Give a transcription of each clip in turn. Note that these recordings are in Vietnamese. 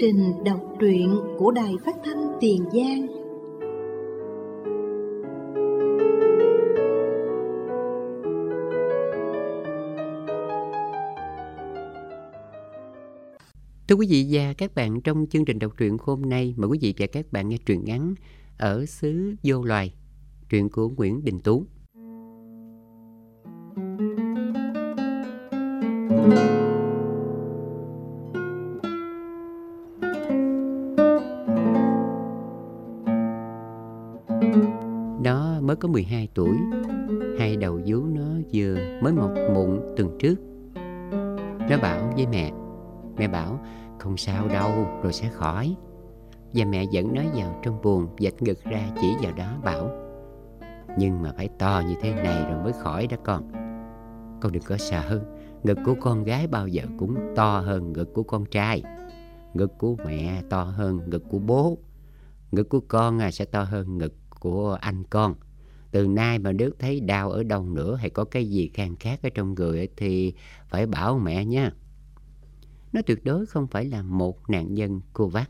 trình đọc truyện của Đài Phát thanh Tiền Giang. Thưa quý vị và các bạn, trong chương trình đọc truyện hôm nay, mời quý vị và các bạn nghe truyện ngắn Ở xứ vô loài, truyện của Nguyễn Đình Tú. Nó mới có 12 tuổi, hai đầu vú nó vừa mới mọc mụn tuần trước. Nó bảo với mẹ bảo không sao đâu, rồi sẽ khỏi. Và mẹ dẫn nó vào trong buồng, vạch ngực ra chỉ vào đó bảo: nhưng mà phải to như thế này rồi mới khỏi đó con. Con đừng có sợ, ngực của con gái bao giờ cũng to hơn ngực của con trai. Ngực của mẹ to hơn ngực của bố. Ngực của con sẽ to hơn ngực của anh con. Từ nay mà nếu thấy đau ở đâu nữa hay có cái gì khan khác ở trong người thì phải bảo mẹ nha. Nó tuyệt đối không phải là một nạn nhân COVAX.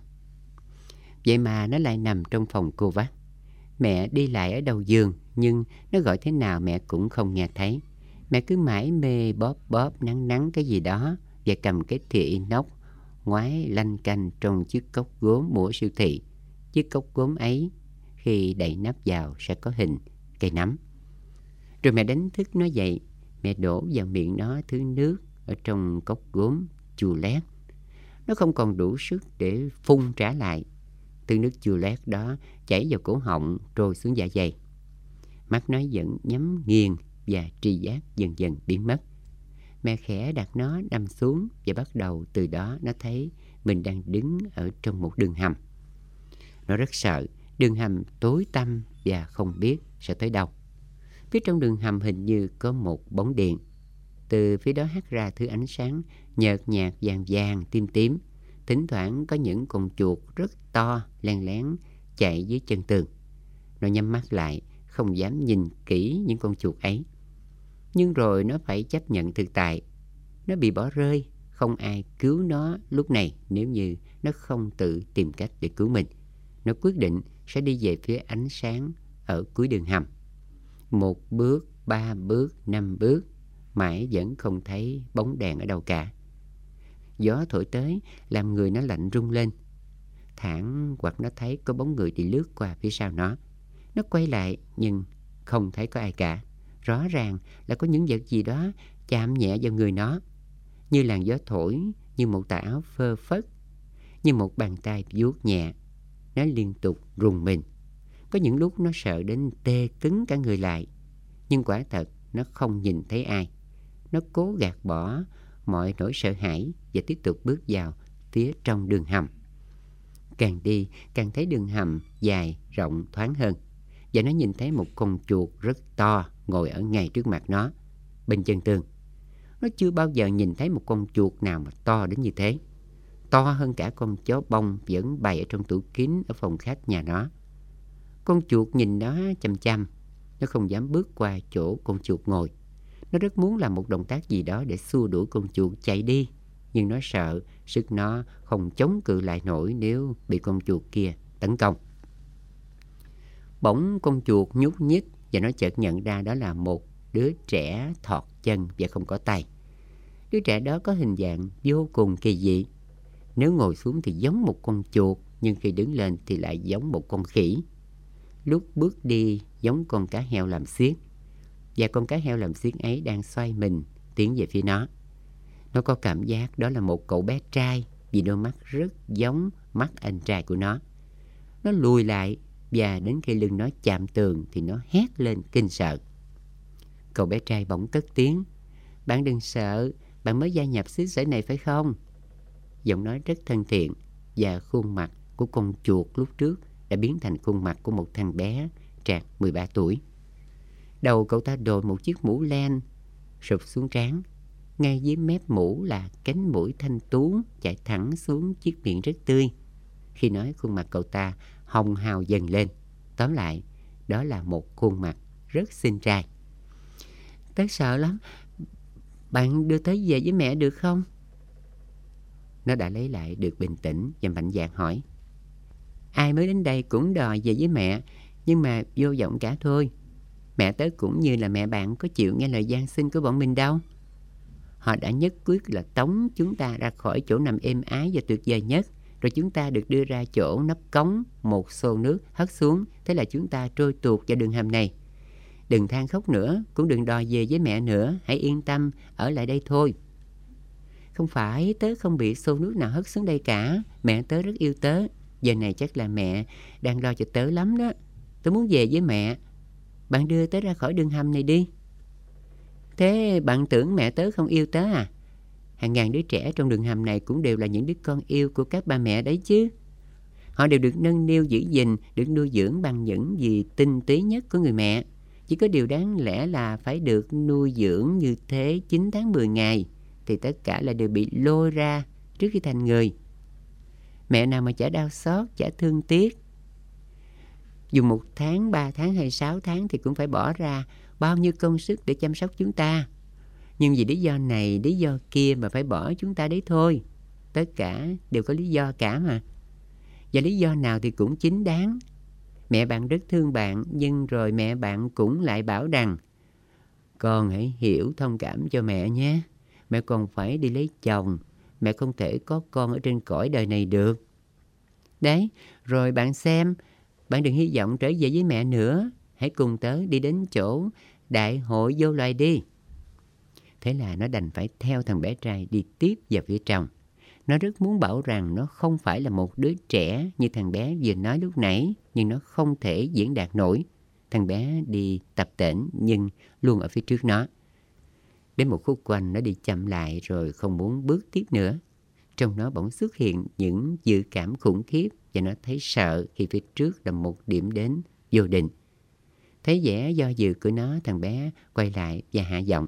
Vậy mà nó lại nằm trong phòng COVAX. Mẹ đi lại ở đầu giường, nhưng nó gọi thế nào mẹ cũng không nghe thấy. Mẹ cứ mải mê bóp nắn cái gì đó và cầm cái thìa inox ngoái lanh canh trong chiếc cốc gốm mua siêu thị. Chiếc cốc gốm ấy khi đậy nắp vào sẽ có hình cây nấm. Rồi mẹ đánh thức nó dậy. Mẹ đổ vào miệng nó thứ nước ở trong cốc gốm chua lét. Nó không còn đủ sức để phun trả lại. Thứ nước chua lét đó chảy vào cổ họng trôi xuống dạ dày. Mắt nó vẫn nhắm nghiền và tri giác dần dần biến mất. Mẹ khẽ đặt nó nằm xuống và bắt đầu từ đó nó thấy mình đang đứng ở trong một đường hầm. Nó rất sợ, đường hầm tối tăm và không biết sẽ tới đâu. Phía trong đường hầm hình như có một bóng điện. Từ phía đó hắt ra thứ ánh sáng nhợt nhạt vàng vàng tím tím. Thỉnh thoảng có những con chuột rất to len lén chạy dưới chân tường. Nó nhắm mắt lại, không dám nhìn kỹ những con chuột ấy. Nhưng rồi nó phải chấp nhận thực tại. Nó bị bỏ rơi, không ai cứu nó lúc này nếu như nó không tự tìm cách để cứu mình. Nó quyết định sẽ đi về phía ánh sáng ở cuối đường hầm. 1 bước, 3 bước, 5 bước, mãi vẫn không thấy bóng đèn ở đâu cả. Gió thổi tới làm người nó lạnh run lên. Thoảng hoặc nó thấy có bóng người đi lướt qua phía sau nó. Nó quay lại nhưng không thấy có ai cả. Rõ ràng là có những vật gì đó chạm nhẹ vào người nó, như làn gió thổi, như một tà áo phơ phất, như một bàn tay vuốt nhẹ. Nó liên tục rùng mình. Có những lúc nó sợ đến tê cứng cả người lại. Nhưng quả thật nó không nhìn thấy ai. Nó cố gạt bỏ mọi nỗi sợ hãi và tiếp tục bước vào phía trong đường hầm. Càng đi càng thấy đường hầm dài, rộng, thoáng hơn. Và nó nhìn thấy một con chuột rất to ngồi ở ngay trước mặt nó, bên chân tường. Nó chưa bao giờ nhìn thấy một con chuột nào mà to đến như thế. To hơn cả con chó bông vẫn bày ở trong tủ kính ở phòng khách nhà nó. Con chuột nhìn nó chăm chăm. Nó không dám bước qua chỗ con chuột ngồi. Nó rất muốn làm một động tác gì đó để xua đuổi con chuột chạy đi. Nhưng nó sợ sức nó không chống cự lại nổi nếu bị con chuột kia tấn công. Bỗng con chuột nhúc nhích và nó chợt nhận ra đó là một đứa trẻ thọt chân và không có tay. Đứa trẻ đó có hình dạng vô cùng kỳ dị. Nếu ngồi xuống thì giống một con chuột, nhưng khi đứng lên thì lại giống một con khỉ. Lúc bước đi giống con cá heo làm xiếc. Và con cá heo làm xiếc ấy đang xoay mình tiến về phía nó. Nó có cảm giác đó là một cậu bé trai vì đôi mắt rất giống mắt anh trai của nó. Nó lùi lại và đến khi lưng nó chạm tường thì nó hét lên kinh sợ. Cậu bé trai bỗng cất tiếng: "Bạn đừng sợ, bạn mới gia nhập xứ sở này phải không?" Giọng nói rất thân thiện và khuôn mặt của con chuột lúc trước đã biến thành khuôn mặt của một thằng bé trạc 13 tuổi. Đầu cậu ta đội một chiếc mũ len sụp xuống trán. Ngay dưới mép mũ là cánh mũi thanh tú chạy thẳng xuống chiếc miệng rất tươi. Khi nói, khuôn mặt cậu ta hồng hào dần lên. Tóm lại, đó là một khuôn mặt rất xinh trai. "Tớ sợ lắm, bạn đưa tớ về với mẹ được không?" Nó đã lấy lại được bình tĩnh và mạnh dạn hỏi. Ai mới đến đây cũng đòi về với mẹ, nhưng mà vô vọng cả thôi. Mẹ tớ cũng như là mẹ bạn có chịu nghe lời van xin của bọn mình đâu. Họ đã nhất quyết là tống chúng ta ra khỏi chỗ nằm êm ái và tuyệt vời nhất, rồi chúng ta được đưa ra chỗ nắp cống, một xô nước hất xuống, thế là chúng ta trôi tuột vào đường hầm này. Đừng than khóc nữa, cũng đừng đòi về với mẹ nữa, hãy yên tâm, ở lại đây thôi. Không phải, tớ không bị xô nước nào hất xuống đây cả, mẹ tớ rất yêu tớ. Giờ này chắc là mẹ đang lo cho tớ lắm đó. Tớ muốn về với mẹ, bạn đưa tớ ra khỏi đường hầm này đi. Thế bạn tưởng mẹ tớ không yêu tớ à? Hàng ngàn đứa trẻ trong đường hầm này cũng đều là những đứa con yêu của các ba mẹ đấy chứ. Họ đều được nâng niu giữ gìn, được nuôi dưỡng bằng những gì tinh túy nhất của người mẹ. Chỉ có điều đáng lẽ là phải được nuôi dưỡng như thế 9 tháng 10 ngày, thì tất cả là đều bị lôi ra trước khi thành người. Mẹ nào mà chả đau xót, chả thương tiếc. Dù 1 tháng, 3 tháng hay 6 tháng thì cũng phải bỏ ra bao nhiêu công sức để chăm sóc chúng ta. Nhưng vì lý do này, lý do kia mà phải bỏ chúng ta đấy thôi. Tất cả đều có lý do cả mà. Và lý do nào thì cũng chính đáng. Mẹ bạn rất thương bạn, nhưng rồi mẹ bạn cũng lại bảo rằng con hãy hiểu thông cảm cho mẹ nhé. Mẹ còn phải đi lấy chồng, mẹ không thể có con ở trên cõi đời này được. Đấy, rồi bạn xem, bạn đừng hy vọng trở về với mẹ nữa. Hãy cùng tớ đi đến chỗ đại hội vô loài đi. Thế là nó đành phải theo thằng bé trai đi tiếp vào phía trong. Nó rất muốn bảo rằng nó không phải là một đứa trẻ như thằng bé vừa nói lúc nãy, nhưng nó không thể diễn đạt nổi. Thằng bé đi tập tễnh nhưng luôn ở phía trước nó. Đến một khúc quanh nó đi chậm lại rồi không muốn bước tiếp nữa. Trong nó bỗng xuất hiện những dự cảm khủng khiếp và nó thấy sợ khi phía trước là một điểm đến vô định. Thấy vẻ do dự của nó, thằng bé quay lại và hạ giọng.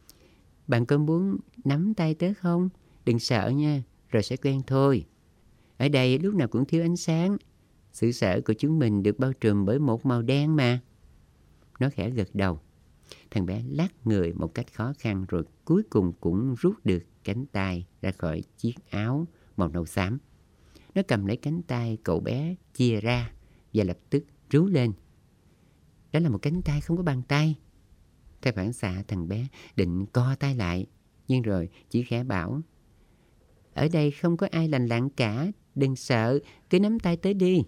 Bạn có muốn nắm tay tớ không? Đừng sợ nha, rồi sẽ quen thôi. Ở đây lúc nào cũng thiếu ánh sáng. Xứ sở của chúng mình được bao trùm bởi một màu đen mà. Nó khẽ gật đầu. Thằng bé lắc người một cách khó khăn rồi cuối cùng cũng rút được cánh tay ra khỏi chiếc áo màu nâu xám. Nó cầm lấy cánh tay cậu bé chia ra và lập tức rú lên. Đó là một cánh tay không có bàn tay. Theo phản xạ thằng bé định co tay lại, nhưng rồi chỉ khẽ bảo, ở đây không có ai lành lặn cả, đừng sợ, cứ nắm tay tới đi.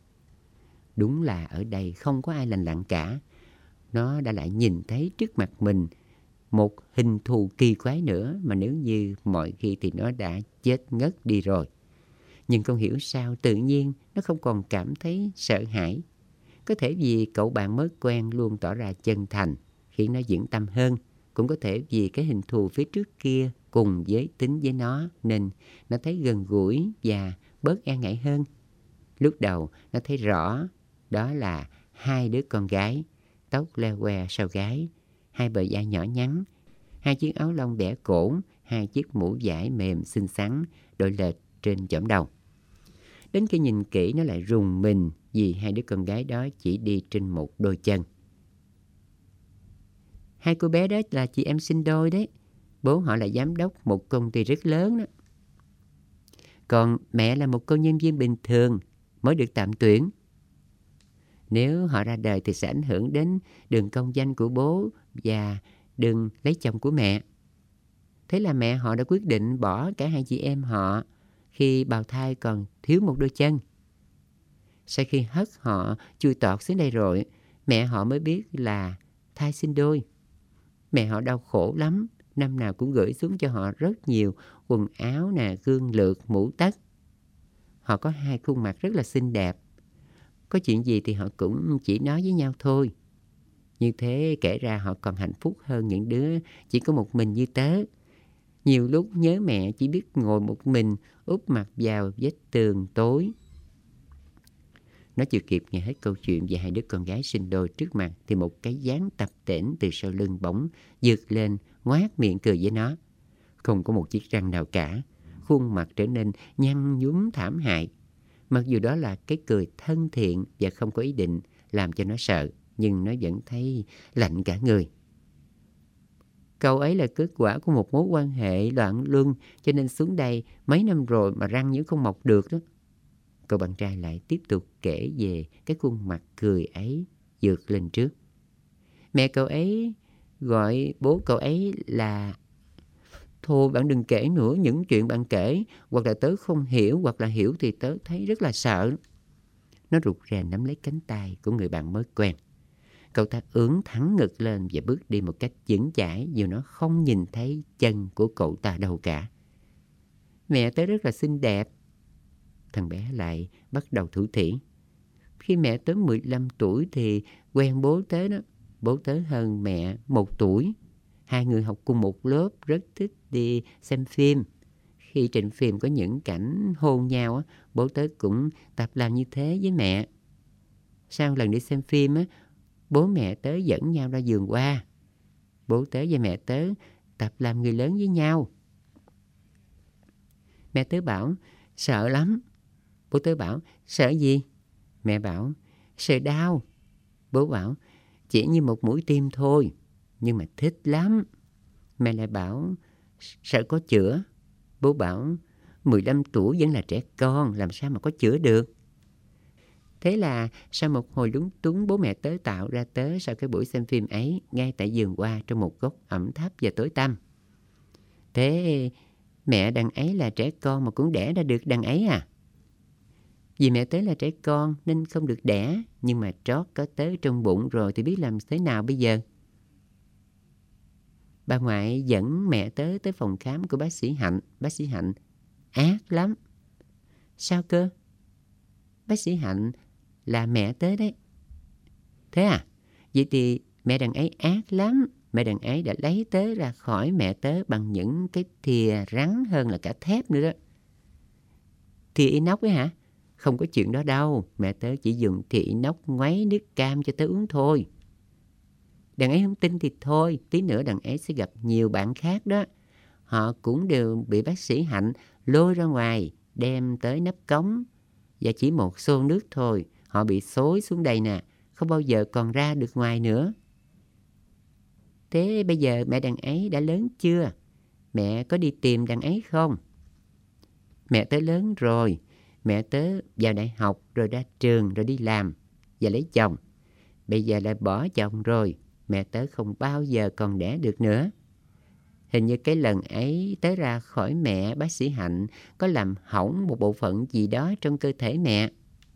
Đúng là ở đây không có ai lành lặn cả. Nó đã lại nhìn thấy trước mặt mình một hình thù kỳ quái nữa mà nếu như mọi khi thì nó đã chết ngất đi rồi. Nhưng không hiểu sao tự nhiên nó không còn cảm thấy sợ hãi. Có thể vì cậu bạn mới quen luôn tỏ ra chân thành, khiến nó vững tâm hơn. Cũng có thể vì cái hình thù phía trước kia cùng giới tính với nó nên nó thấy gần gũi và bớt e ngại hơn. Lúc đầu nó thấy rõ đó là 2 đứa con gái, tóc leo que sau gáy, 2 bờ vai nhỏ nhắn, 2 chiếc áo lông bẻ cổ, 2 chiếc mũ vải mềm xinh xắn đội lệch trên chõm đầu. Đến khi nhìn kỹ nó lại rùng mình vì 2 đứa con gái đó chỉ đi trên một đôi chân. 2 cô bé đó là chị em sinh đôi đấy. Bố họ là giám đốc một công ty rất lớn đó. Còn mẹ là một cô nhân viên bình thường mới được tạm tuyển. Nếu họ ra đời thì sẽ ảnh hưởng đến đường công danh của bố và đường lấy chồng của mẹ. Thế là mẹ họ đã quyết định bỏ cả 2 chị em họ khi bào thai còn thiếu một đôi chân. Sau khi hất họ chui tọt xuống đây rồi, mẹ họ mới biết là thai sinh đôi. Mẹ họ đau khổ lắm, năm nào cũng gửi xuống cho họ rất nhiều quần áo nè, gương lược, mũ tất. Họ có 2 khuôn mặt rất là xinh đẹp. Có chuyện gì thì họ cũng chỉ nói với nhau thôi. Như thế kể ra họ còn hạnh phúc hơn những đứa chỉ có một mình như tớ. Nhiều lúc nhớ mẹ chỉ biết ngồi một mình úp mặt vào vách tường tối. Nó chưa kịp nghe hết câu chuyện về 2 đứa con gái sinh đôi trước mặt thì một cái dáng tập tễnh từ sau lưng bỗng giật lên ngoác miệng cười với nó. Không có một chiếc răng nào cả, khuôn mặt trở nên nhăn nhúm thảm hại. Mặc dù đó là cái cười thân thiện và không có ý định làm cho nó sợ, nhưng nó vẫn thấy lạnh cả người. Cậu ấy là kết quả của một mối quan hệ loạn luân, cho nên xuống đây mấy năm rồi mà răng vẫn không mọc được đó. Cậu bạn trai lại tiếp tục kể về cái khuôn mặt cười ấy vượt lên trước. Mẹ cậu ấy gọi bố cậu ấy là: thôi bạn đừng kể nữa, những chuyện bạn kể hoặc là tớ không hiểu, hoặc là hiểu thì tớ thấy rất là sợ. Nó rụt rè nắm lấy cánh tay của người bạn mới quen. Cậu ta ưỡn thẳng ngực lên và bước đi một cách vững chãi, dù nó không nhìn thấy chân của cậu ta đâu cả. Mẹ tớ rất là xinh đẹp. Thằng bé lại bắt đầu thủ thỉ. Khi mẹ tớ 15 tuổi thì quen bố tớ đó. Bố tớ hơn mẹ 1 tuổi. Hai người học cùng một lớp, rất thích đi xem phim. Khi trên phim có những cảnh hôn nhau, bố tớ cũng tập làm như thế với mẹ. Sau lần đi xem phim, bố mẹ tớ dẫn nhau ra vườn hoa. Bố tớ và mẹ tớ tập làm người lớn với nhau. Mẹ tớ bảo sợ lắm. Bố tớ bảo sợ gì? Mẹ bảo sợ đau. Bố bảo chỉ như một mũi tim thôi, nhưng mà thích lắm. Mẹ lại bảo sợ có chữa. Bố bảo 15 tuổi vẫn là trẻ con, làm sao mà có chữa được. Thế là sau một hồi lúng túng, bố mẹ tớ tạo ra tớ sau cái buổi xem phim ấy, ngay tại vườn hoa trong một góc ẩm thấp và tối tăm. Thế mẹ đằng ấy là trẻ con mà cũng đẻ ra được đằng ấy à? Vì mẹ tớ là trẻ con nên không được đẻ, nhưng mà trót có tớ trong bụng rồi thì biết làm thế nào bây giờ? Bà ngoại dẫn mẹ tớ tới phòng khám của bác sĩ Hạnh. Bác sĩ Hạnh ác lắm. Sao cơ? Bác sĩ Hạnh là mẹ tớ đấy. Thế à? Vậy thì mẹ đằng ấy ác lắm. Mẹ đằng ấy đã lấy tớ ra khỏi mẹ tớ bằng những cái thìa rắn hơn là cả thép nữa đó. Thìa inox ấy hả? Không có chuyện đó đâu. Mẹ tớ chỉ dùng thìa inox ngoáy nước cam cho tớ uống thôi. Đằng ấy không tin thì thôi, tí nữa đằng ấy sẽ gặp nhiều bạn khác đó. Họ cũng đều bị bác sĩ Hạnh lôi ra ngoài, đem tới nắp cống. Và chỉ một xô nước thôi, họ bị xối xuống đây nè, không bao giờ còn ra được ngoài nữa. Thế bây giờ mẹ đằng ấy đã lớn chưa? Mẹ có đi tìm đằng ấy không? Mẹ tớ lớn rồi. Mẹ tớ vào đại học rồi ra trường rồi đi làm và lấy chồng. Bây giờ lại bỏ chồng rồi. Mẹ tớ không bao giờ còn đẻ được nữa. Hình như cái lần ấy tớ ra khỏi mẹ, bác sĩ Hạnh có làm hỏng một bộ phận gì đó trong cơ thể mẹ.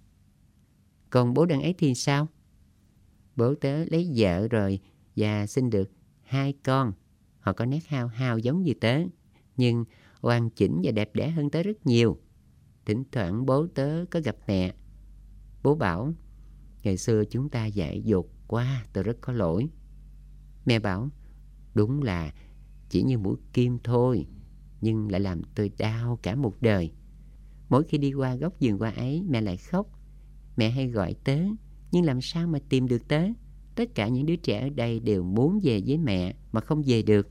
Còn bố đằng ấy thì sao? Bố tớ lấy vợ rồi và sinh được 2 con. Họ có nét hao hao giống như tớ, nhưng hoàn chỉnh và đẹp đẽ hơn tớ rất nhiều. Thỉnh thoảng bố tớ có gặp mẹ. Bố bảo ngày xưa chúng ta dại dột quá, tôi rất có lỗi. Mẹ bảo đúng là chỉ như mũi kim thôi, nhưng lại làm tôi đau cả một đời. Mỗi khi đi qua góc vườn hoa ấy, mẹ lại khóc. Mẹ hay gọi tớ, nhưng làm sao mà tìm được tớ? Tất cả những đứa trẻ ở đây đều muốn về với mẹ mà không về được.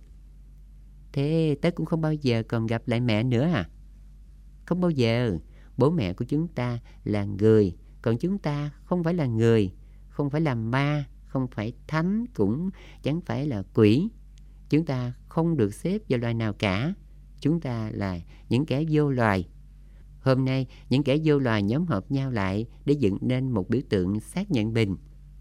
Thế tớ cũng không bao giờ còn gặp lại mẹ nữa à? Không bao giờ. Bố mẹ của chúng ta là người, còn chúng ta không phải là người, không phải là ma, không phải thánh, cũng chẳng phải là quỷ. Chúng ta không được xếp vào loài nào cả. Chúng ta là những kẻ vô loài. Hôm nay, những kẻ vô loài nhóm họp nhau lại để dựng nên một biểu tượng xác nhận mình.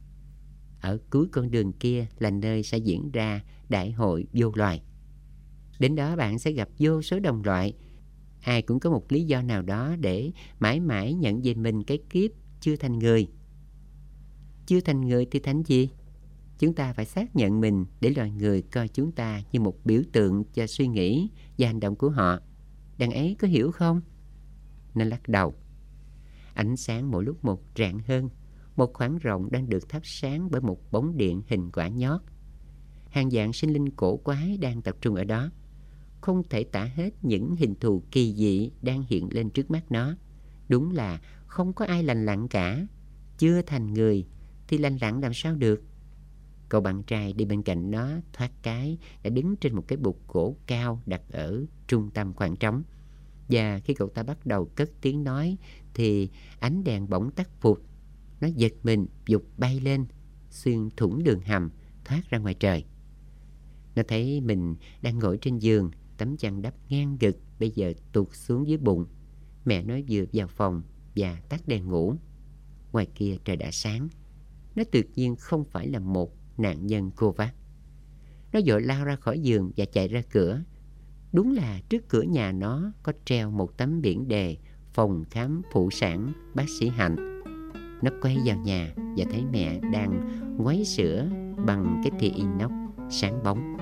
Ở cuối con đường kia là nơi sẽ diễn ra đại hội vô loài. Đến đó bạn sẽ gặp vô số đồng loại. Ai cũng có một lý do nào đó để mãi mãi nhận về mình cái kiếp chưa thành người. Chưa thành người thì thành gì? Chúng ta phải xác nhận mình để loài người coi chúng ta như một biểu tượng cho suy nghĩ và hành động của họ. Đằng ấy có hiểu không? Nó lắc đầu. Ánh sáng mỗi lúc một rạng hơn. Một khoảng rộng đang được thắp sáng bởi một bóng điện hình quả nhót. Hàng vạn sinh linh cổ quái đang tập trung ở đó. Không thể tả hết những hình thù kỳ dị đang hiện lên trước mắt nó. Đúng là không có ai lành lặn cả. Chưa thành người thì lành lặn làm sao được? Cậu bạn trai đi bên cạnh nó thoát cái đã đứng trên một cái bục gỗ cao đặt ở trung tâm khoảng trống. Và khi cậu ta bắt đầu cất tiếng nói thì ánh đèn bỗng tắt phụt. Nó giật mình vụt bay lên, xuyên thủng đường hầm, thoát ra ngoài trời. Nó thấy mình đang ngồi trên giường, tấm chăn đắp ngang ngực bây giờ tụt xuống dưới bụng. Mẹ nó vừa vào phòng và tắt đèn ngủ. Ngoài kia trời đã sáng. Nó tự nhiên không phải là một nạn nhân Covid. Nó vội lao ra khỏi giường và chạy ra cửa. Đúng là trước cửa nhà nó có treo một tấm biển đề phòng khám phụ sản bác sĩ Hạnh. Nó quay vào nhà và thấy mẹ đang ngoáy sữa bằng cái thìa inox sáng bóng.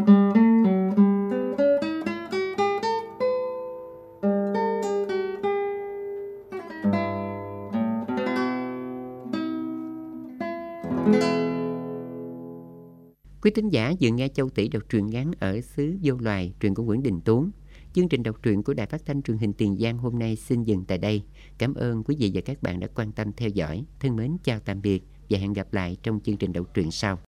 Quý thính giả vừa nghe Châu Tỷ đọc truyện ngắn Ở xứ vô loài, truyện của Nguyễn Đình Tuấn. Chương trình đọc truyện của Đài Phát thanh Truyền hình Tiền Giang hôm nay xin dừng tại đây. Cảm ơn quý vị và các bạn đã quan tâm theo dõi. Thân mến chào tạm biệt và hẹn gặp lại trong chương trình đọc truyện sau.